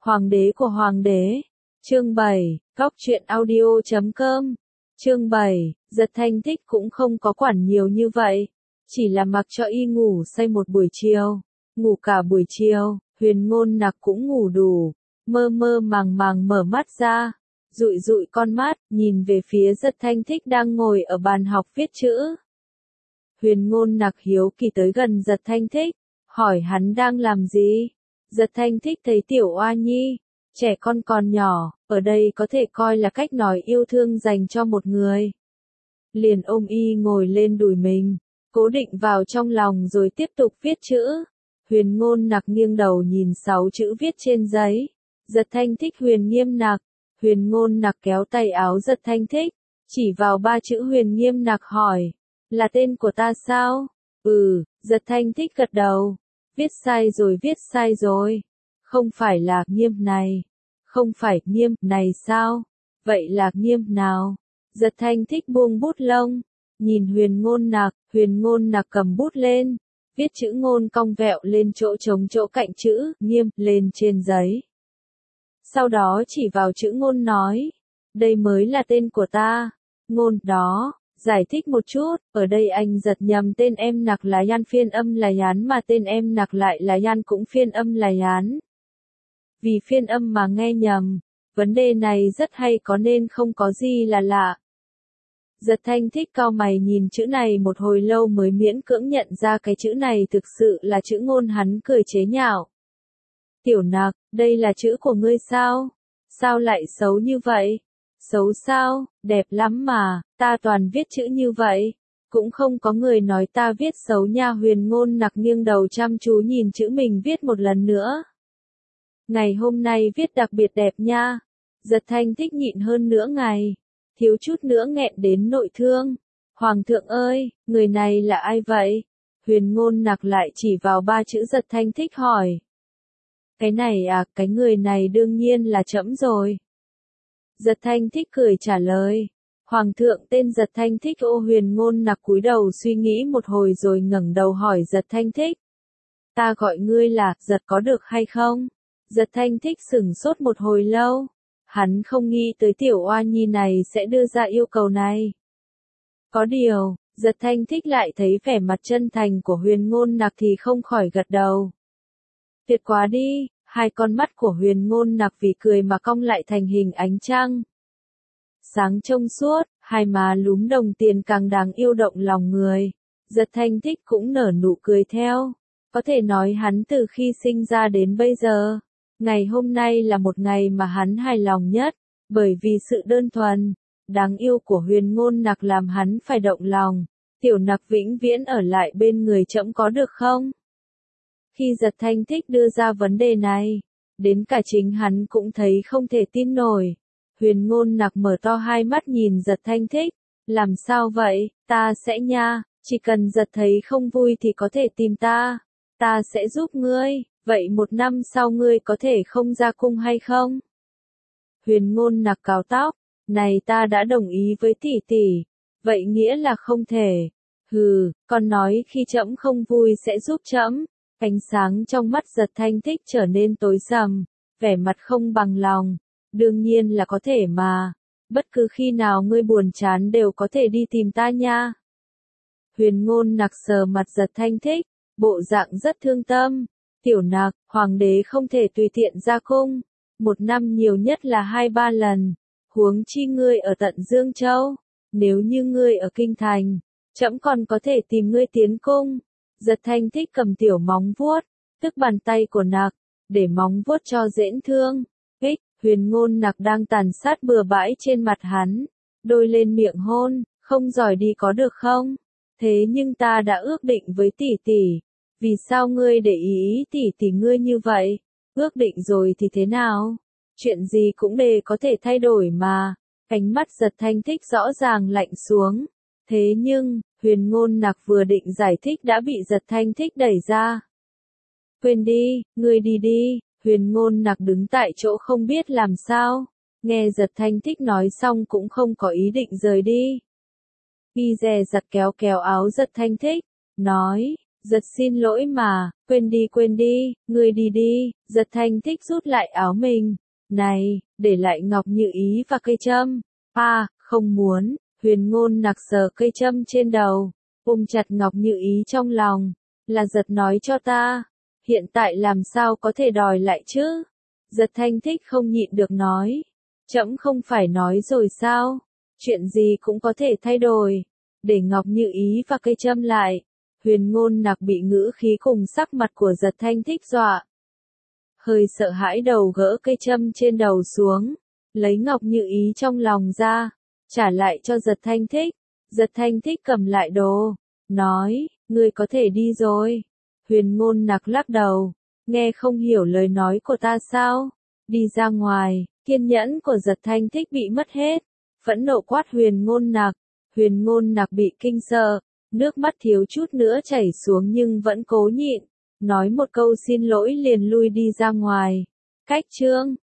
Hoàng đế của hoàng đế. Chương 7, Cóc truyện audio.com. Chương 7, Giật Thanh Thích cũng không có quản nhiều như vậy, chỉ là mặc cho y ngủ say một buổi chiều, ngủ cả buổi chiều. Huyền Ngôn Nặc cũng ngủ đủ, mơ mơ màng màng mở mắt ra, dụi dụi con mắt, nhìn về phía Giật Thanh Thích đang ngồi ở bàn học viết chữ. Huyền Ngôn Nặc hiếu kỳ tới gần Giật Thanh Thích, hỏi hắn đang làm gì. Giật Thanh Thích thấy tiểu oa nhi, trẻ con còn nhỏ, ở đây có thể coi là cách nói yêu thương dành cho một người. Liền ôm y ngồi lên đùi mình, cố định vào trong lòng rồi tiếp tục viết chữ. Huyền Ngôn Nặc nghiêng đầu nhìn 6 chữ viết trên giấy. Giật Thanh Thích Huyền Nghiêm Nặc. Huyền Ngôn Nặc kéo tay áo Giật Thanh Thích, chỉ vào 3 chữ Huyền Nghiêm Nặc hỏi, là tên của ta sao? Giật Thanh Thích gật đầu. Viết sai rồi. Không phải là Nghiêm này. Không phải Nghiêm này sao? Vậy là Nghiêm nào? Giật Thanh Thích buông bút lông, nhìn Huyền Ngôn Nặc cầm bút lên, viết chữ ngôn cong vẹo lên chỗ trống chỗ cạnh chữ Nghiêm lên trên giấy. Sau đó chỉ vào chữ Ngôn nói, đây mới là tên của ta. Ngôn đó, giải thích một chút, ở đây anh giật nhầm tên em Nặc là Yan phiên âm là Yán mà tên em Nặc lại là Yan cũng phiên âm là Yán. Vì phiên âm mà nghe nhầm, vấn đề này rất hay có nên không có gì là lạ. Giật Thanh Thích cau mày nhìn chữ này một hồi lâu mới miễn cưỡng nhận ra cái chữ này thực sự là chữ Ngôn. Hắn cười chế nhạo. Tiểu Nặc, đây là chữ của ngươi sao? Sao lại xấu như vậy? Xấu sao? Đẹp lắm mà, ta toàn viết chữ như vậy. Cũng không có người nói ta viết xấu nha. Huyền Ngôn Nặc nghiêng đầu chăm chú nhìn chữ mình viết một lần nữa. Ngày hôm nay viết đặc biệt đẹp nha. Giật Thanh Thích nhịn hơn nửa ngày, thiếu chút nữa nghẹn đến nội thương. Hoàng thượng ơi, người này là ai vậy? Huyền Ngôn Nặc lại chỉ vào 3 chữ Giật Thanh Thích hỏi. Cái này à, cái người này đương nhiên là trẫm rồi. Giật Thanh Thích cười trả lời. Hoàng thượng tên Giật Thanh Thích. Huyền Ngôn Nặc cúi đầu suy nghĩ một hồi rồi ngẩng đầu hỏi Giật Thanh Thích. Ta gọi ngươi là Giật có được hay không? Giật Thanh Thích sửng sốt một hồi lâu. Hắn không nghĩ tới tiểu oa nhi này sẽ đưa ra yêu cầu này. Có điều, Giật Thanh Thích lại thấy vẻ mặt chân thành của Huyền Ngôn Nặc thì không khỏi gật đầu. Tuyệt quá đi, hai con mắt của Huyền Ngôn Nặc vì cười mà cong lại thành hình ánh trăng. Sáng trong suốt, hai má lúm đồng tiền càng đáng yêu động lòng người. Giật Thanh Thích cũng nở nụ cười theo. Có thể nói hắn từ khi sinh ra đến bây giờ, ngày hôm nay là một ngày mà hắn hài lòng nhất, bởi vì sự đơn thuần, đáng yêu của Huyền Ngôn Nặc làm hắn phải động lòng. Tiểu Nặc vĩnh viễn ở lại bên người trẫm có được không? Khi Giật Thanh Thích đưa ra vấn đề này, đến cả chính hắn cũng thấy không thể tin nổi. Huyền Ngôn Nặc mở to hai mắt nhìn Giật Thanh Thích. Làm sao vậy? Ta sẽ nha, chỉ cần Giật thấy không vui thì có thể tìm ta. Ta sẽ giúp ngươi. Vậy 1 năm sau ngươi có thể không ra cung hay không? Huyền Ngôn Nặc cào tóc. Này ta đã đồng ý với tỷ tỷ. Vậy nghĩa là không thể. Con nói khi trẫm không vui sẽ giúp trẫm. Ánh sáng trong mắt Giật Thanh Thích trở nên tối sầm, vẻ mặt không bằng lòng. Đương nhiên là có thể mà. Bất cứ khi nào ngươi buồn chán đều có thể đi tìm ta nha. Huyền Ngôn Nặc sờ mặt Giật Thanh Thích, bộ dạng rất thương tâm. Tiểu Nặc, hoàng đế không thể tùy tiện ra cung. 1 năm nhiều nhất là 2-3 lần. Huống chi ngươi ở tận Dương Châu. Nếu như ngươi ở Kinh Thành, trẫm còn có thể tìm ngươi tiến cung. Giật Thanh Thích cầm tiểu móng vuốt, tức bàn tay của Nặc, để móng vuốt cho dễ thương. Huyền Ngôn Nặc đang tàn sát bừa bãi trên mặt hắn, đôi lên miệng hôn, không giỏi đi có được không? Thế nhưng ta đã ước định với tỷ tỷ, vì sao ngươi để ý tỷ tỷ ngươi như vậy? Ước định rồi thì thế nào? Chuyện gì cũng đều có thể thay đổi mà. Ánh mắt Giật Thanh Thích rõ ràng lạnh xuống. Thế nhưng, Huyền Ngôn Nặc vừa định giải thích đã bị Giật Thanh Thích đẩy ra. Quên đi, ngươi đi đi. Huyền Ngôn Nặc đứng tại chỗ không biết làm sao. Nghe Giật Thanh Thích nói xong cũng không có ý định rời đi. Y dè dặt kéo kéo áo Giật Thanh Thích, nói, Giật xin lỗi mà, quên đi, ngươi đi đi, Giật Thanh Thích rút lại áo mình. Này, để lại Ngọc Như Ý và cây châm. Không muốn, Huyền Ngôn Nặc sờ cây châm trên đầu, ôm chặt Ngọc Như Ý trong lòng. Là Giật nói cho ta, hiện tại làm sao có thể đòi lại chứ? Giật Thanh Thích không nhịn được nói. Trẫm không phải nói rồi sao? Chuyện gì cũng có thể thay đổi. Để Ngọc Như Ý và cây châm lại. Huyền Ngôn Nặc bị ngữ khí cùng sắc mặt của Giật Thanh Thích dọa. Hơi sợ hãi đầu gỡ cây châm trên đầu xuống. Lấy Ngọc Như Ý trong lòng ra. Trả lại cho Giật Thanh Thích. Giật Thanh Thích cầm lại đồ. Nói, ngươi có thể đi rồi. Huyền Ngôn Nặc lắc đầu. Nghe không hiểu lời nói của ta sao? Đi ra ngoài. Kiên nhẫn của Giật Thanh Thích bị mất hết. Phẫn nộ quát Huyền Ngôn Nặc. Huyền Ngôn Nặc bị kinh sợ. Nước mắt thiếu chút nữa chảy xuống nhưng vẫn cố nhịn. Nói một câu xin lỗi liền lui đi ra ngoài. Cách chương